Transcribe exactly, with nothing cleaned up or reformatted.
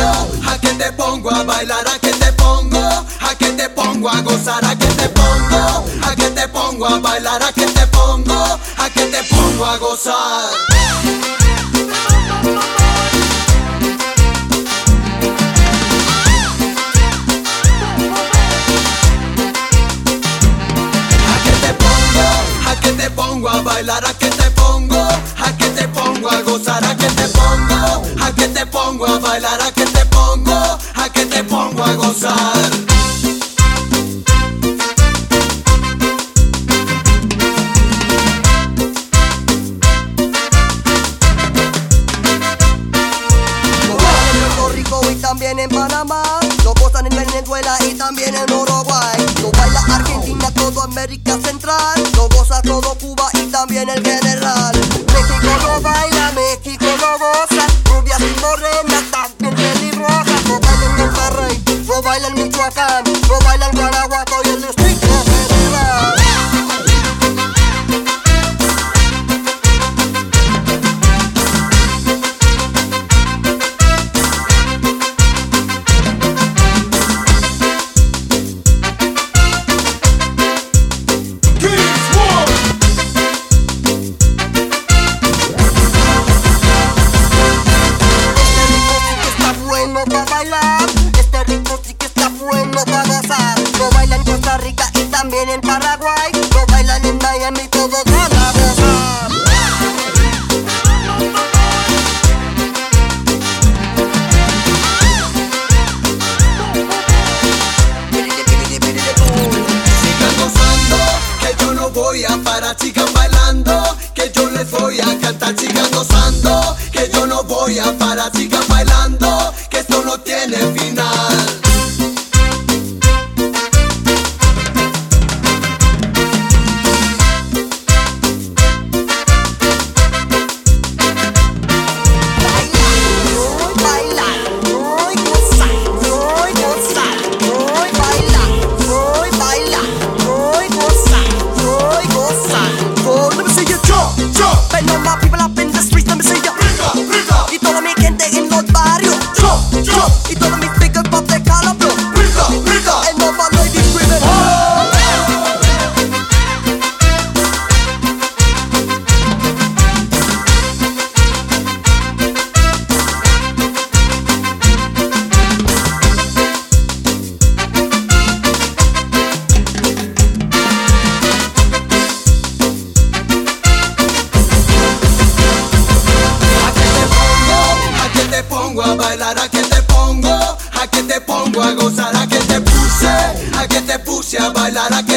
pongo, a que te pongo a bailar, a que te pongo, a que te pongo a gozar, a que te pongo, a que te pongo a bailar, a que te pongo, a que te pongo a gozar. A que te pongo a bailar, a que te pongo, a que te pongo a gozar, a que te pongo, a que te pongo a bailar, a que te pongo, a que te pongo a gozar. También en Panamá, lo gozan en Venezuela y también en Uruguay. Lo baila Argentina, todo América Central, lo goza todo Cuba y también el general. México lo baila, México lo goza, rubias y morenas, también pelirrojas. Lo baila en Monterrey, lo baila en Michoacán, lo baila en Guanajuato y el Distrito Federal. Este ritmo sí que está bueno para gozar. Lo bailan en Costa Rica y también en Paraguay. Lo bailan en Miami, todos van a gozar. Sigan gozando, que yo no voy a parar. Sigan bailando, que yo les voy a cantar. Sigan gozando, que yo no voy a parar. Sigan bailando, que esto no tiene final. Y todos mis speakers pop de calabro. Rica, rica. And all my ladies screaming oh! A bailar, a que te pongo, a que te pongo a gozar, a que te puse, a que te puse a bailar, a que